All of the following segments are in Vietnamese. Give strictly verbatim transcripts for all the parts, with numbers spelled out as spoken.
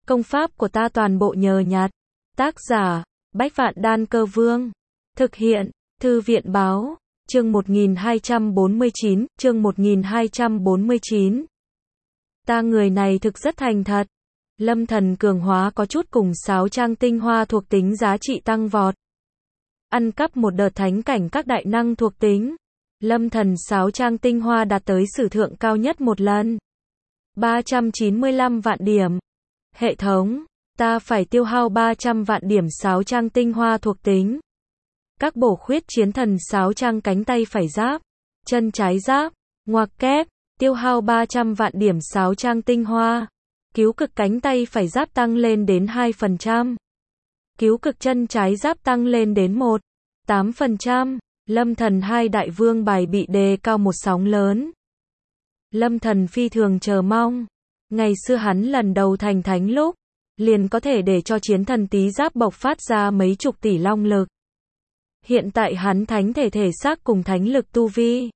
Công pháp của ta toàn bộ nhờ nhặt. Tác giả, Bách Vạn Đan Cơ Vương. Thực hiện, Thư viện báo, chương một nghìn hai trăm bốn mươi chín, chương một nghìn hai trăm bốn mươi chín. Ta người này thực rất thành thật. Lâm thần cường hóa có chút cùng sáo trang tinh hoa thuộc tính giá trị tăng vọt. Ăn cắp một đợt thánh cảnh các đại năng thuộc tính. Lâm thần sáo trang tinh hoa đạt tới sử thượng cao nhất một lần. ba trăm chín mươi lăm vạn điểm. Hệ thống, ta phải tiêu hao ba trăm vạn điểm sáo trang tinh hoa thuộc tính. Các bổ khuyết chiến thần sáo trang cánh tay phải giáp, chân trái giáp, ngoặc kép, tiêu hao ba trăm vạn điểm sáo trang tinh hoa. Cứu cực cánh tay phải giáp tăng lên đến hai phần trăm. Cứu cực chân trái giáp tăng lên đến một phẩy tám phần trăm. Lâm thần hai đại vương bài bị đề cao một sóng lớn. Lâm thần phi thường chờ mong. Ngày xưa hắn lần đầu thành thánh lúc, liền có thể để cho chiến thần tí giáp bộc phát ra mấy chục tỷ long lực. Hiện tại hắn thánh thể thể xác cùng thánh lực tu vi.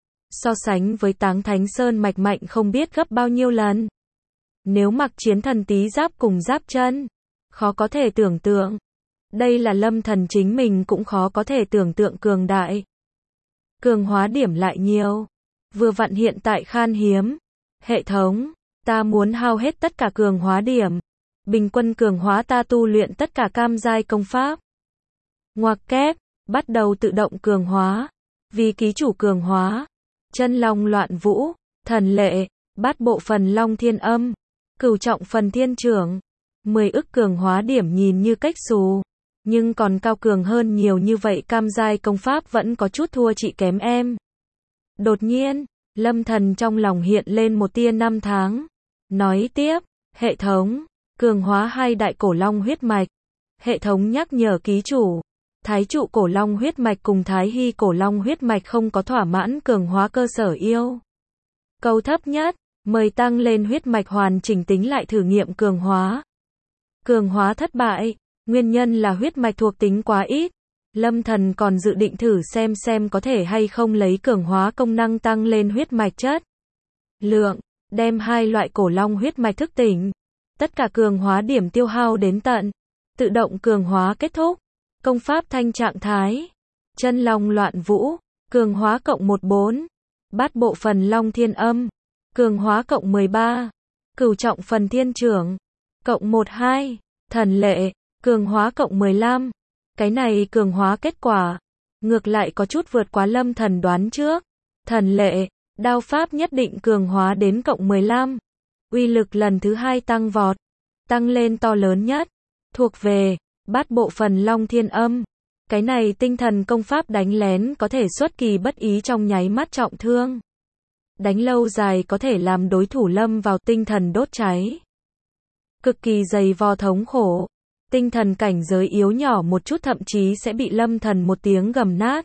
So sánh với Táng Thánh Sơn mạch mạnh không biết gấp bao nhiêu lần. Nếu mặc chiến thần tí giáp cùng giáp chân, khó có thể tưởng tượng. Đây là lâm thần chính mình cũng khó có thể tưởng tượng cường đại. Cường hóa điểm lại nhiều. Vừa vặn hiện tại khan hiếm. Hệ thống, ta muốn hao hết tất cả cường hóa điểm. Bình quân cường hóa ta tu luyện tất cả cam giai công pháp. Ngoặc kép, bắt đầu tự động cường hóa. Vì ký chủ cường hóa. Chân long loạn vũ, thần lệ, bát bộ phần long thiên âm, cửu trọng phần thiên trưởng. mười ức cường hóa điểm nhìn như cách xù. Nhưng còn cao cường hơn nhiều như vậy cam giai công pháp vẫn có chút thua chị kém em. Đột nhiên, lâm thần trong lòng hiện lên một tia năm tháng. Nói tiếp, hệ thống, cường hóa hai đại cổ long huyết mạch. Hệ thống nhắc nhở ký chủ. Thái trụ cổ long huyết mạch cùng thái hy cổ long huyết mạch không có thỏa mãn cường hóa cơ sở yêu. Cầu thấp nhất, mời tăng lên huyết mạch hoàn chỉnh tính lại thử nghiệm cường hóa. Cường hóa thất bại, nguyên nhân là huyết mạch thuộc tính quá ít. Lâm thần còn dự định thử xem xem có thể hay không lấy cường hóa công năng tăng lên huyết mạch chất lượng, đem hai loại cổ long huyết mạch thức tỉnh. Tất cả cường hóa điểm tiêu hao đến tận. Tự động cường hóa kết thúc. Công pháp thanh trạng thái. Chân long loạn vũ. Cường hóa cộng mười bốn. Bát bộ phần long thiên âm. Cường hóa cộng mười ba. Cửu trọng phần thiên trưởng. Cộng mười hai. Thần lệ. Cường hóa cộng mười lăm. Cái này cường hóa kết quả. Ngược lại có chút vượt quá lâm thần đoán trước. Thần lệ. Đao pháp nhất định cường hóa đến cộng mười lăm. Uy lực lần thứ hai tăng vọt. Tăng lên to lớn nhất. Thuộc về. Bát bộ phần long thiên âm. Cái này tinh thần công pháp đánh lén có thể xuất kỳ bất ý trong nháy mắt trọng thương. Đánh lâu dài có thể làm đối thủ lâm vào tinh thần đốt cháy. Cực kỳ dày vò thống khổ. Tinh thần cảnh giới yếu nhỏ một chút thậm chí sẽ bị lâm thần một tiếng gầm nát.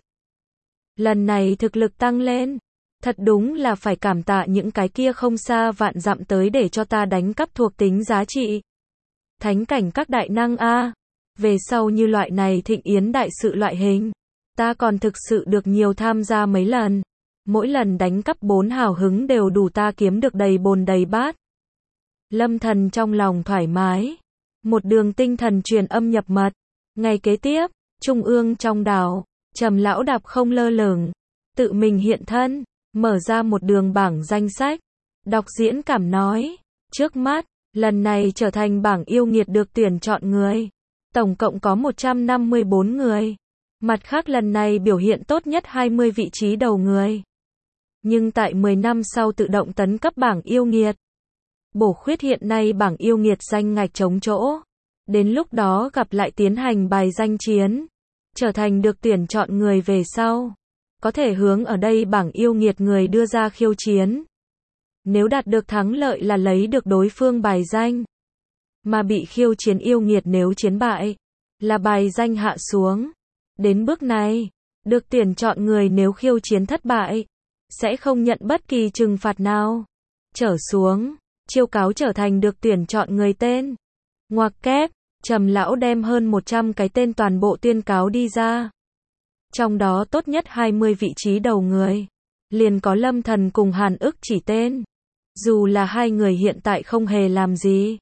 Lần này thực lực tăng lên. Thật đúng là phải cảm tạ những cái kia không xa vạn dặm tới để cho ta đánh cắp thuộc tính giá trị. Thánh cảnh các đại năng a. Về sau như loại này thịnh yến đại sự loại hình, ta còn thực sự được nhiều tham gia mấy lần. Mỗi lần đánh cắp bốn hào hứng đều đủ ta kiếm được đầy bồn đầy bát. Lâm thần trong lòng thoải mái. Một đường tinh thần truyền âm nhập mật. Ngày kế tiếp, trung ương trong đảo, Trầm lão đạp không lơ lửng, tự mình hiện thân, mở ra một đường bảng danh sách. Đọc diễn cảm nói, trước mắt, lần này trở thành bảng yêu nghiệt được tuyển chọn người. Tổng cộng có một trăm năm mươi bốn người. Mặt khác lần này biểu hiện tốt nhất hai mươi vị trí đầu người. Nhưng tại mười năm sau tự động tấn cấp bảng yêu nghiệt. Bổ khuyết hiện nay bảng yêu nghiệt danh ngạch trống chỗ. Đến lúc đó gặp lại tiến hành bài danh chiến. Trở thành được tuyển chọn người về sau. Có thể hướng ở đây bảng yêu nghiệt người đưa ra khiêu chiến. Nếu đạt được thắng lợi là lấy được đối phương bài danh. Mà bị khiêu chiến yêu nghiệt nếu chiến bại, là bài danh hạ xuống. Đến bước này, được tuyển chọn người nếu khiêu chiến thất bại, sẽ không nhận bất kỳ trừng phạt nào. Trở xuống, chiêu cáo trở thành được tuyển chọn người tên. Ngoặc kép, Trầm lão đem hơn một trăm cái tên toàn bộ tuyên cáo đi ra. Trong đó tốt nhất hai mươi vị trí đầu người. Liền có lâm thần cùng Hàn ức chỉ tên. Dù là hai người hiện tại không hề làm gì.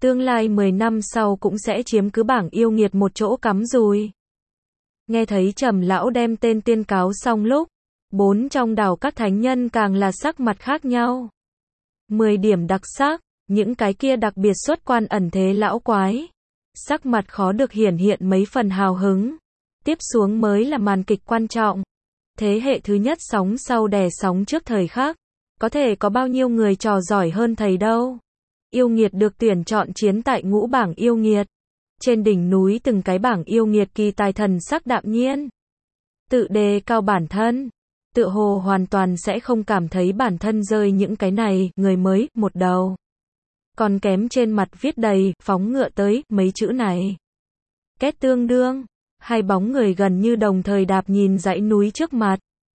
Tương lai mười năm sau cũng sẽ chiếm cứ bảng yêu nghiệt một chỗ cắm rùi. Nghe thấy Trầm lão đem tên tiên cáo xong lúc, bốn trong đảo các thánh nhân càng là sắc mặt khác nhau. Mười điểm đặc sắc, những cái kia đặc biệt xuất quan ẩn thế lão quái. Sắc mặt khó được hiển hiện mấy phần hào hứng. Tiếp xuống mới là màn kịch quan trọng. Thế hệ thứ nhất sóng sau đè sóng trước thời khắc. Có thể có bao nhiêu người trò giỏi hơn thầy đâu. Yêu nghiệt được tuyển chọn chiến tại ngũ bảng yêu nghiệt. Trên đỉnh núi từng cái bảng yêu nghiệt kỳ tài thần sắc đạm nhiên. Tự đề cao bản thân. Tự hồ hoàn toàn sẽ không cảm thấy bản thân rơi những cái này, người mới, một đầu. Còn kém trên mặt viết đầy, phóng ngựa tới, mấy chữ này. Kết tương đương, hai bóng người gần như đồng thời đạp nhìn dãy núi trước mặt.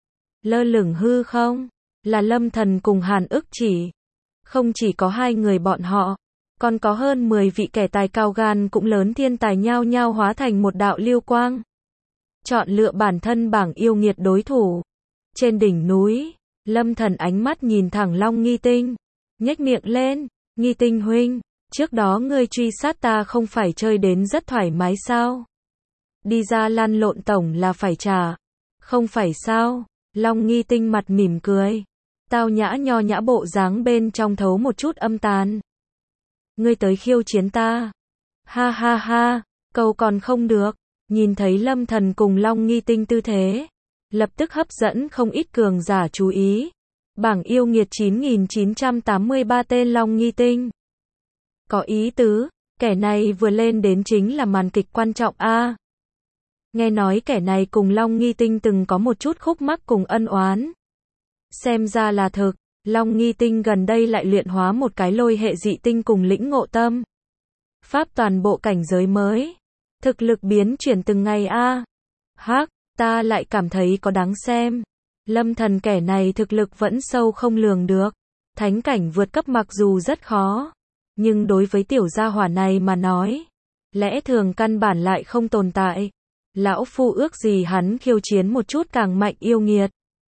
Lơ lửng hư không, là Lâm Thần cùng Hàn Ức Chỉ. Không chỉ có hai người bọn họ, còn có hơn mười vị kẻ tài cao gan cũng lớn thiên tài nhao nhao hóa thành một đạo lưu quang. Chọn lựa bản thân bảng yêu nghiệt đối thủ. Trên đỉnh núi, Lâm Thần ánh mắt nhìn thẳng Long Nghi Tinh, nhếch miệng lên, Nghi Tinh huynh, trước đó ngươi truy sát ta không phải chơi đến rất thoải mái sao? Đi ra lăn lộn tổng là phải trả, không phải sao? Long Nghi Tinh mặt mỉm cười, tao nhã nho nhã bộ dáng bên trong thấu một chút âm tàn. Ngươi tới khiêu chiến ta? Ha ha ha, câu còn không được, nhìn thấy Lâm Thần cùng Long Nghi Tinh tư thế. Lập tức hấp dẫn không ít cường giả chú ý. Bảng yêu nghiệt chín nghìn chín trăm tám mươi ba tên Long Nghi Tinh. Có ý tứ, kẻ này vừa lên đến chính là màn kịch quan trọng a. À, nghe nói kẻ này cùng Long Nghi Tinh từng có một chút khúc mắc cùng ân oán. Xem ra là thực, Long Nghi Tinh gần đây lại luyện hóa một cái lôi hệ dị tinh cùng lĩnh ngộ tâm. Pháp toàn bộ cảnh giới mới. Thực lực biến chuyển từng ngày a. À, hắc. Ta lại cảm thấy có đáng xem. Lâm Thần kẻ này thực lực vẫn sâu không lường được. Thánh cảnh vượt cấp mặc dù rất khó. Nhưng đối với tiểu gia hỏa này mà nói. Lẽ thường căn bản lại không tồn tại. Lão phu ước gì hắn khiêu chiến một chút càng mạnh yêu nghiệt.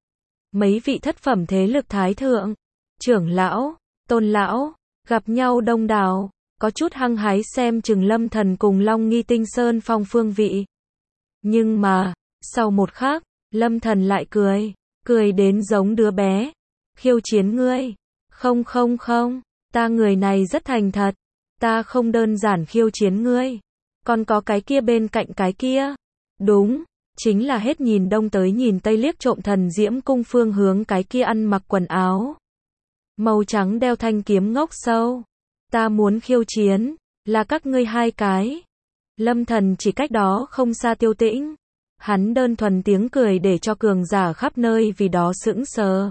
Mấy vị thất phẩm thế lực thái thượng, trưởng lão, tôn lão, gặp nhau đông đảo. Có chút hăng hái xem chừng Lâm Thần cùng Long Nghi Tinh Sơn phong phương vị. Nhưng mà... Sau một khắc, Lâm Thần lại cười, cười đến giống đứa bé. Khiêu chiến ngươi? Không không không, ta người này rất thành thật. Ta không đơn giản khiêu chiến ngươi. Còn có cái kia bên cạnh cái kia. Đúng, chính là hết nhìn đông tới nhìn tây liếc trộm thần diễm cung phương hướng cái kia ăn mặc quần áo. Màu trắng đeo thanh kiếm ngốc sâu. Ta muốn khiêu chiến, là các ngươi hai cái. Lâm Thần chỉ cách đó không xa Tiêu Tĩnh. Hắn đơn thuần tiếng cười để cho cường giả khắp nơi vì đó sững sờ.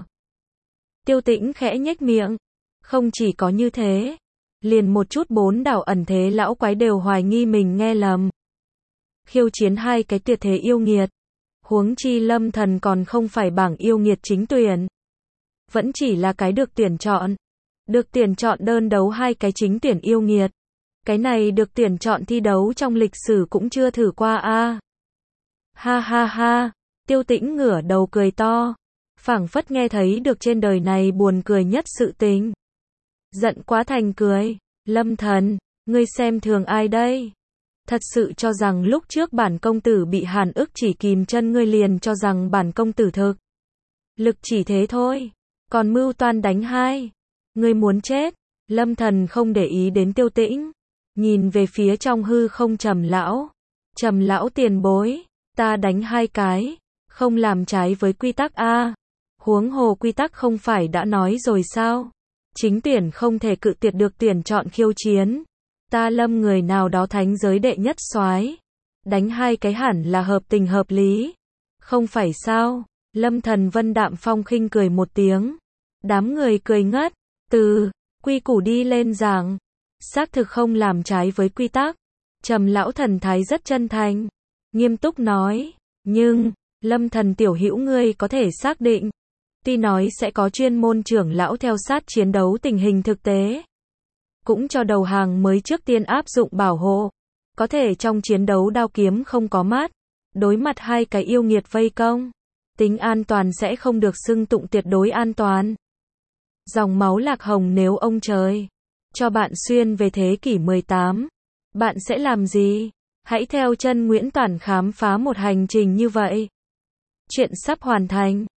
Tiêu Tĩnh khẽ nhếch miệng. Không chỉ có như thế. Liền một chút bốn đảo ẩn thế lão quái đều hoài nghi mình nghe lầm. Khiêu chiến hai cái tuyệt thế yêu nghiệt. Huống chi Lâm Thần còn không phải bảng yêu nghiệt chính tuyển. Vẫn chỉ là cái được tuyển chọn. Được tuyển chọn đơn đấu hai cái chính tuyển yêu nghiệt. Cái này được tuyển chọn thi đấu trong lịch sử cũng chưa thử qua a. À. Ha ha ha, Tiêu Tĩnh ngửa đầu cười to, phảng phất nghe thấy được trên đời này buồn cười nhất sự tình. Giận quá thành cười, Lâm Thần, ngươi xem thường ai đây? Thật sự cho rằng lúc trước bản công tử bị Hàn Ức Chỉ kìm chân ngươi liền cho rằng bản công tử thực lực chỉ thế thôi, còn mưu toan đánh hai. Ngươi muốn chết? Lâm Thần không để ý đến Tiêu Tĩnh, nhìn về phía trong hư không Trầm lão. Trầm lão tiền bối. Ta đánh hai cái, không làm trái với quy tắc a. Huống hồ quy tắc không phải đã nói rồi sao? Chính tuyển không thể cự tuyệt được tuyển chọn khiêu chiến. Ta Lâm người nào đó thánh giới đệ nhất soái, đánh hai cái hẳn là hợp tình hợp lý. Không phải sao? Lâm Thần Vân đạm phong khinh cười một tiếng. Đám người cười ngất. Từ quy củ đi lên giảng, xác thực không làm trái với quy tắc. Trầm lão thần thái rất chân thành. Nghiêm túc nói, nhưng, Lâm Thần tiểu hữu ngươi có thể xác định, tuy nói sẽ có chuyên môn trưởng lão theo sát chiến đấu tình hình thực tế, cũng cho đầu hàng mới trước tiên áp dụng bảo hộ, có thể trong chiến đấu đao kiếm không có mát, đối mặt hai cái yêu nghiệt vây công, tính an toàn sẽ không được xưng tụng tuyệt đối an toàn. Dòng máu lạc hồng nếu ông trời, cho bạn xuyên về thế kỷ mười tám. Bạn sẽ làm gì? Hãy theo chân Nguyễn Toản khám phá một hành trình như vậy. Chuyện sắp hoàn thành.